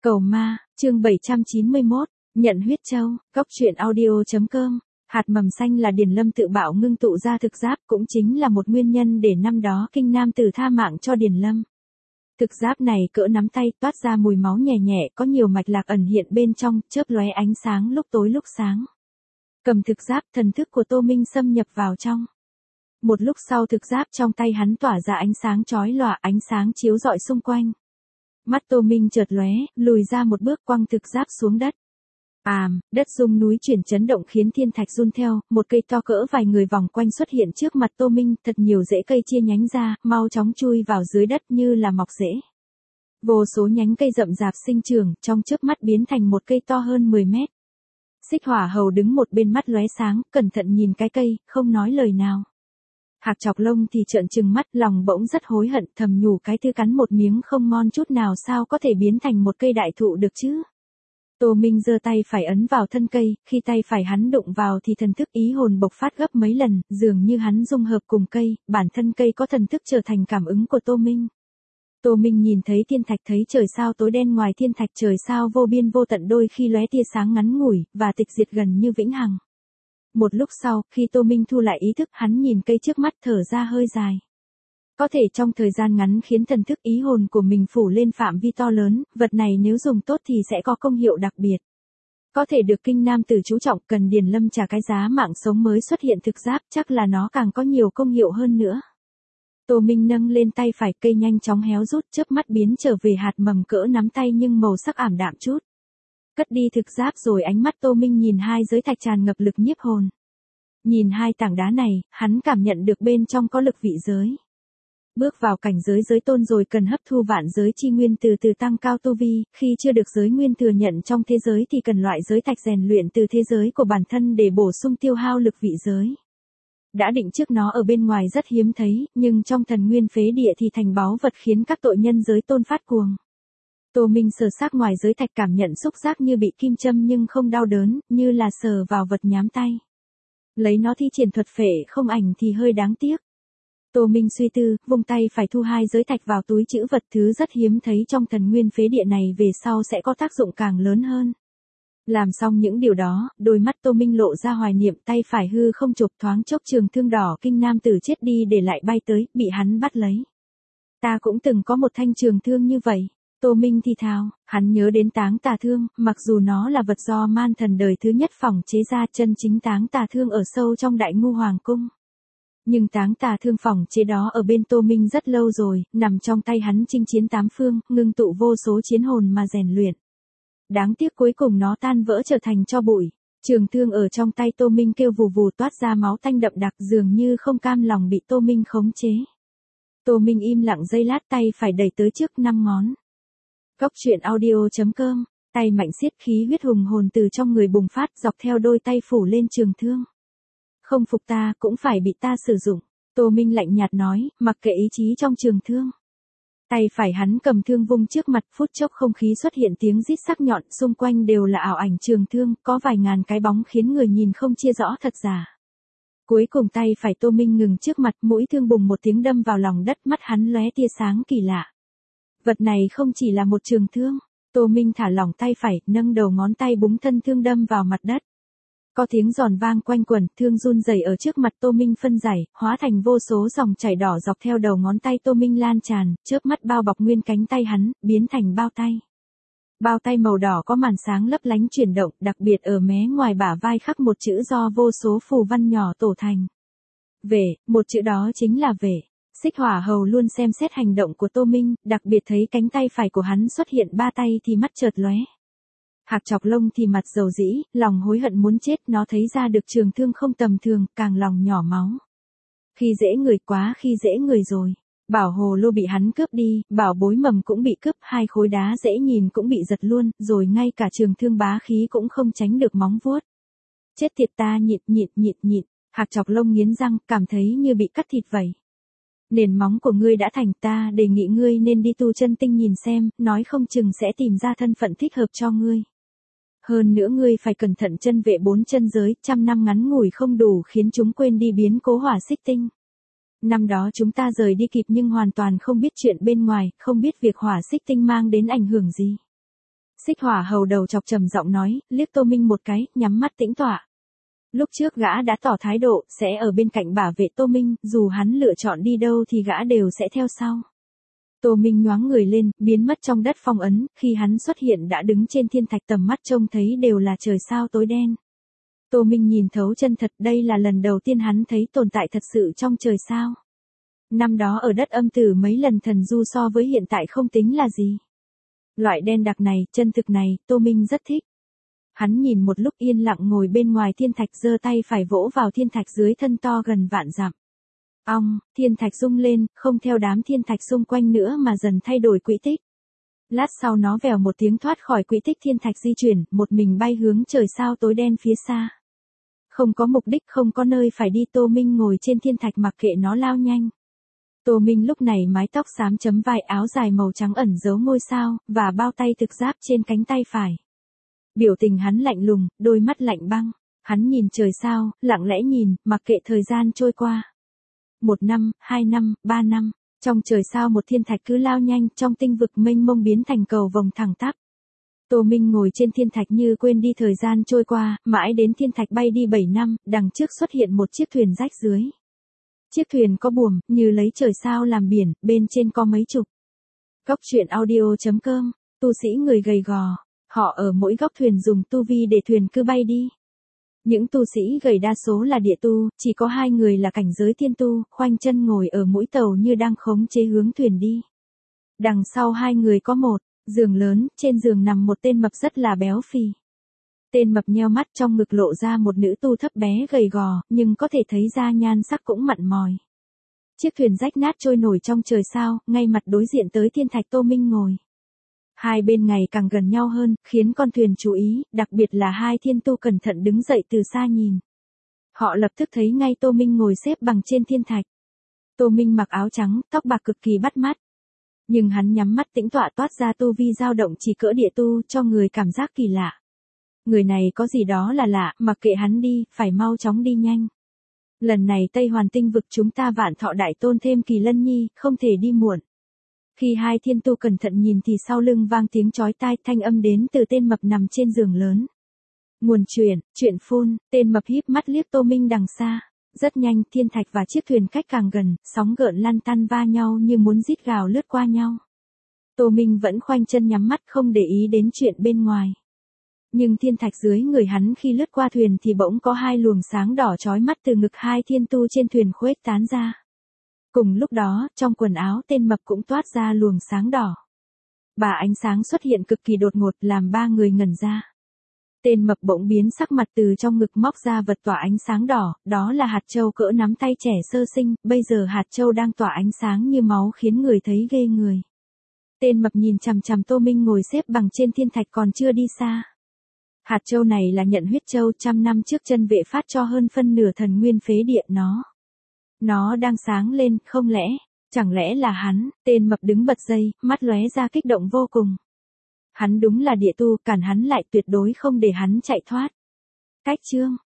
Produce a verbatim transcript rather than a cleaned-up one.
Cầu ma, chương bảy trăm chín mươi mốt, nhận huyết châu, góc truyện audio chấm com. Hạt mầm xanh là Điền Lâm tự bạo ngưng tụ ra thực giáp, cũng chính là một nguyên nhân để năm đó Kinh Nam Tử tha mạng cho Điền Lâm. Thực giáp này cỡ nắm tay, toát ra mùi máu nhẹ nhẹ, có nhiều mạch lạc ẩn hiện bên trong, chớp lóe ánh sáng lúc tối lúc sáng. Cầm thực giáp, thần thức của Tô Minh xâm nhập vào trong. Một lúc sau thực giáp trong tay hắn tỏa ra ánh sáng chói lòa, ánh sáng chiếu rọi xung quanh. Mắt Tô Minh chợt lóe, lùi ra một bước quăng thực giáp xuống đất. Àm, đất rung núi chuyển chấn động khiến thiên thạch run theo, một cây to cỡ vài người vòng quanh xuất hiện trước mặt Tô Minh, thật nhiều rễ cây chia nhánh ra, mau chóng chui vào dưới đất như là mọc rễ. Vô số nhánh cây rậm rạp sinh trưởng, trong chớp mắt biến thành một cây to hơn mười mét. Xích Hỏa Hầu đứng một bên mắt lóe sáng, cẩn thận nhìn cái cây, không nói lời nào. Hạc Chọc Lông thì trợn trừng mắt, lòng bỗng rất hối hận, thầm nhủ cái thứ cắn một miếng không ngon chút nào sao có thể biến thành một cây đại thụ được chứ. Tô Minh giơ tay phải ấn vào thân cây, khi tay phải hắn đụng vào thì thần thức ý hồn bộc phát gấp mấy lần, dường như hắn dung hợp cùng cây, bản thân cây có thần thức trở thành cảm ứng của Tô Minh. Tô Minh nhìn thấy thiên thạch, thấy trời sao tối đen, ngoài thiên thạch trời sao vô biên vô tận, đôi khi lóe tia sáng ngắn ngủi, và tịch diệt gần như vĩnh hằng. Một lúc sau, khi Tô Minh thu lại ý thức, hắn nhìn cây trước mắt thở ra hơi dài. Có thể trong thời gian ngắn khiến thần thức ý hồn của mình phủ lên phạm vi to lớn, vật này nếu dùng tốt thì sẽ có công hiệu đặc biệt. Có thể được Kinh Nam Tử chú trọng, cần Điền Lâm trả cái giá mạng sống mới xuất hiện thực giáp, chắc là nó càng có nhiều công hiệu hơn nữa. Tô Minh nâng lên tay phải, cây nhanh chóng héo rút, chớp mắt biến trở về hạt mầm cỡ nắm tay nhưng màu sắc ảm đạm chút. Cất đi thực giáp rồi ánh mắt Tô Minh nhìn hai giới thạch tràn ngập lực nhiếp hồn. Nhìn hai tảng đá này, hắn cảm nhận được bên trong có lực vị giới. Bước vào cảnh giới giới tôn rồi cần hấp thu vạn giới chi nguyên từ từ tăng cao tu vi, khi chưa được giới nguyên thừa nhận trong thế giới thì cần loại giới thạch rèn luyện từ thế giới của bản thân để bổ sung tiêu hao lực vị giới. Đã định trước nó ở bên ngoài rất hiếm thấy, nhưng trong thần nguyên phế địa thì thành báu vật khiến các tội nhân giới tôn phát cuồng. Tô Minh sờ sát ngoài giới thạch, cảm nhận xúc giác như bị kim châm nhưng không đau đớn, như là sờ vào vật nhám tay. Lấy nó thi triển thuật phệ không ảnh thì hơi đáng tiếc. Tô Minh suy tư, vung tay phải thu hai giới thạch vào túi trữ vật, thứ rất hiếm thấy trong thần nguyên phế địa này về sau sẽ có tác dụng càng lớn hơn. Làm xong những điều đó, đôi mắt Tô Minh lộ ra hoài niệm, tay phải hư không chụp thoáng chốc trường thương đỏ Kinh Nam Tử chết đi để lại bay tới, bị hắn bắt lấy. Ta cũng từng có một thanh trường thương như vậy. Tô Minh thì thào, hắn nhớ đến Táng Tà Thương, mặc dù nó là vật do man thần đời thứ nhất phỏng chế ra, chân chính Táng Tà Thương ở sâu trong Đại Ngu Hoàng Cung. Nhưng Táng Tà Thương phỏng chế đó ở bên Tô Minh rất lâu rồi, nằm trong tay hắn chinh chiến tám phương, ngưng tụ vô số chiến hồn mà rèn luyện. Đáng tiếc cuối cùng nó tan vỡ trở thành tro bụi. Trường thương ở trong tay Tô Minh kêu vù vù toát ra máu tanh đậm đặc, dường như không cam lòng bị Tô Minh khống chế. Tô Minh im lặng giây lát, tay phải đẩy tới trước năm ngón. Góc truyện audio chấm com, tay mạnh siết, khí huyết hùng hồn từ trong người bùng phát, dọc theo đôi tay phủ lên trường thương. Không phục ta cũng phải bị ta sử dụng. Tô Minh lạnh nhạt nói, mặc kệ ý chí trong trường thương. Tay phải hắn cầm thương vung trước mặt, phút chốc không khí xuất hiện tiếng rít sắc nhọn, xung quanh đều là ảo ảnh trường thương, có vài ngàn cái bóng khiến người nhìn không chia rõ thật giả. Cuối cùng tay phải Tô Minh ngừng trước mặt, mũi thương bùng một tiếng đâm vào lòng đất, mắt hắn lóe tia sáng kỳ lạ. Vật này không chỉ là một trường thương. Tô Minh thả lỏng tay phải, nâng đầu ngón tay búng thân thương đâm vào mặt đất. Có tiếng giòn vang quanh quẩn, thương run rẩy ở trước mặt Tô Minh phân giải, hóa thành vô số dòng chảy đỏ dọc theo đầu ngón tay Tô Minh lan tràn, chớp mắt bao bọc nguyên cánh tay hắn, biến thành bao tay. Bao tay màu đỏ có màn sáng lấp lánh chuyển động, đặc biệt ở mé ngoài bả vai khắc một chữ do vô số phù văn nhỏ tổ thành. Về, một chữ đó chính là về. Xích Hỏa Hầu luôn xem xét hành động của Tô Minh, đặc biệt thấy cánh tay phải của hắn xuất hiện ba tay thì mắt chợt lóe. Hạc Chọc Lông thì mặt dầu dĩ, lòng hối hận muốn chết, nó thấy ra được trường thương không tầm thường, càng lòng nhỏ máu. Khi dễ người quá, khi dễ người rồi. Bảo hồ lô bị hắn cướp đi, bảo bối mầm cũng bị cướp, hai khối đá dễ nhìn cũng bị giật luôn, rồi ngay cả trường thương bá khí cũng không tránh được móng vuốt. Chết thiệt ta, nhịn nhịn nhịn nhịn. Hạc Chọc Lông nghiến răng, cảm thấy như bị cắt thịt vậy. Nền móng của ngươi đã thành, ta đề nghị ngươi nên đi tu chân tinh nhìn xem, nói không chừng sẽ tìm ra thân phận thích hợp cho ngươi. Hơn nữa ngươi phải cẩn thận chân vệ bốn chân giới, trăm năm ngắn ngủi không đủ khiến chúng quên đi biến cố hỏa xích tinh. Năm đó chúng ta rời đi kịp nhưng hoàn toàn không biết chuyện bên ngoài, không biết việc hỏa xích tinh mang đến ảnh hưởng gì. Xích Hỏa Hầu đầu chọc trầm giọng nói, liếc Tô Minh một cái, nhắm mắt tĩnh tọa. Lúc trước gã đã tỏ thái độ, sẽ ở bên cạnh bảo vệ Tô Minh, dù hắn lựa chọn đi đâu thì gã đều sẽ theo sau. Tô Minh nhoáng người lên, biến mất trong đất phong ấn, khi hắn xuất hiện đã đứng trên thiên thạch, tầm mắt trông thấy đều là trời sao tối đen. Tô Minh nhìn thấu chân thật, đây là lần đầu tiên hắn thấy tồn tại thật sự trong trời sao. Năm đó ở đất âm tử mấy lần thần du so với hiện tại không tính là gì. Loại đen đặc này, chân thực này, Tô Minh rất thích. Hắn nhìn một lúc yên lặng ngồi bên ngoài thiên thạch, giơ tay phải vỗ vào thiên thạch dưới thân to gần vạn dặm. Ong, thiên thạch rung lên, không theo đám thiên thạch xung quanh nữa mà dần thay đổi quỹ tích. Lát sau nó vèo một tiếng thoát khỏi quỹ tích thiên thạch di chuyển, một mình bay hướng trời sao tối đen phía xa. Không có mục đích, không có nơi phải đi, Tô Minh ngồi trên thiên thạch mặc kệ nó lao nhanh. Tô Minh lúc này mái tóc xám chấm vai, áo dài màu trắng ẩn giấu ngôi sao, và bao tay thực giáp trên cánh tay phải. Biểu tình hắn lạnh lùng, đôi mắt lạnh băng. Hắn nhìn trời sao, lặng lẽ nhìn, mặc kệ thời gian trôi qua. Một năm, hai năm, ba năm, trong trời sao một thiên thạch cứ lao nhanh, trong tinh vực mênh mông biến thành cầu vồng thẳng tắp. Tô Minh ngồi trên thiên thạch như quên đi thời gian trôi qua, mãi đến thiên thạch bay đi bảy năm, đằng trước xuất hiện một chiếc thuyền rách dưới. Chiếc thuyền có buồm, như lấy trời sao làm biển, bên trên có mấy chục. Góc truyện audio chấm com, tu sĩ người gầy gò, họ ở mỗi góc thuyền dùng tu vi để thuyền cứ bay đi. Những tu sĩ gầy đa số là địa tu, chỉ có hai người là cảnh giới thiên tu, khoanh chân ngồi ở mũi tàu như đang khống chế hướng thuyền đi. Đằng sau hai người có một giường lớn, trên giường nằm một tên mập rất là béo phì. Tên mập nheo mắt, trong ngực lộ ra một nữ tu thấp bé gầy gò, nhưng có thể thấy da nhan sắc cũng mặn mòi. Chiếc thuyền rách nát trôi nổi trong trời sao, ngay mặt đối diện tới thiên thạch Tô Minh ngồi. Hai bên ngày càng gần nhau hơn, khiến con thuyền chú ý, đặc biệt là hai thiên tu cẩn thận đứng dậy từ xa nhìn. Họ lập tức thấy ngay Tô Minh ngồi xếp bằng trên thiên thạch. Tô Minh mặc áo trắng, tóc bạc cực kỳ bắt mắt. Nhưng hắn nhắm mắt tĩnh tọa, toát ra tu vi dao động chỉ cỡ địa tu, cho người cảm giác kỳ lạ. Người này có gì đó là lạ, mặc kệ hắn đi, phải mau chóng đi nhanh. Lần này Tây Hoàn tinh vực chúng ta vạn thọ đại tôn thêm Kỳ Lân Nhi, không thể đi muộn. Khi hai thiên tu cẩn thận nhìn thì sau lưng vang tiếng chói tai, thanh âm đến từ tên mập nằm trên giường lớn. Nguồn chuyện, chuyện phun, tên mập híp mắt liếc Tô Minh đằng xa. Rất nhanh, thiên thạch và chiếc thuyền cách càng gần, sóng gợn lăn tăn va nhau như muốn rít gào lướt qua nhau. Tô Minh vẫn khoanh chân nhắm mắt không để ý đến chuyện bên ngoài. Nhưng thiên thạch dưới người hắn khi lướt qua thuyền thì bỗng có hai luồng sáng đỏ chói mắt từ ngực hai thiên tu trên thuyền khuếch tán ra. Cùng lúc đó, trong quần áo tên mập cũng toát ra luồng sáng đỏ. Bà ánh sáng xuất hiện cực kỳ đột ngột làm ba người ngẩn ra. Tên mập bỗng biến sắc mặt, từ trong ngực móc ra vật tỏa ánh sáng đỏ, đó là hạt châu cỡ nắm tay trẻ sơ sinh, bây giờ hạt châu đang tỏa ánh sáng như máu khiến người thấy ghê người. Tên mập nhìn chằm chằm Tô Minh ngồi xếp bằng trên thiên thạch còn chưa đi xa. Hạt châu này là nhận huyết châu, trăm năm trước chân vệ phát cho hơn phân nửa thần nguyên phế địa nó. Nó đang sáng lên, không lẽ, chẳng lẽ là hắn? Tên mập đứng bật dậy, mắt lóe ra kích động vô cùng. Hắn đúng là địa tu, cản hắn lại, tuyệt đối không để hắn chạy thoát. Cách chương